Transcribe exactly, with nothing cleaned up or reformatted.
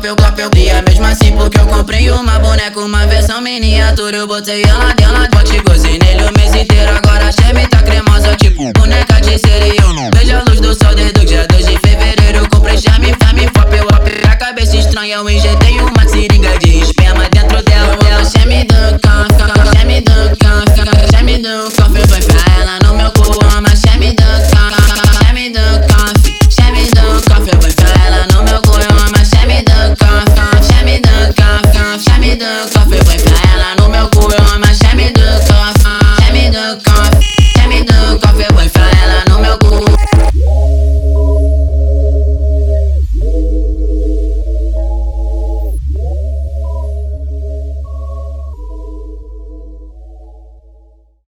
eu flop eu E é mesmo assim porque eu comprei uma boneca, uma versão miniatura. Eu botei ela dela, bote gozei nele o mês inteiro. Agora a chame tá cremosa tipo boneca de cera. E eu não vejo a luz do sol desde o dia dois de fevereiro. Eu comprei charme, fame, flop eu a cabeça estranha eu injetei.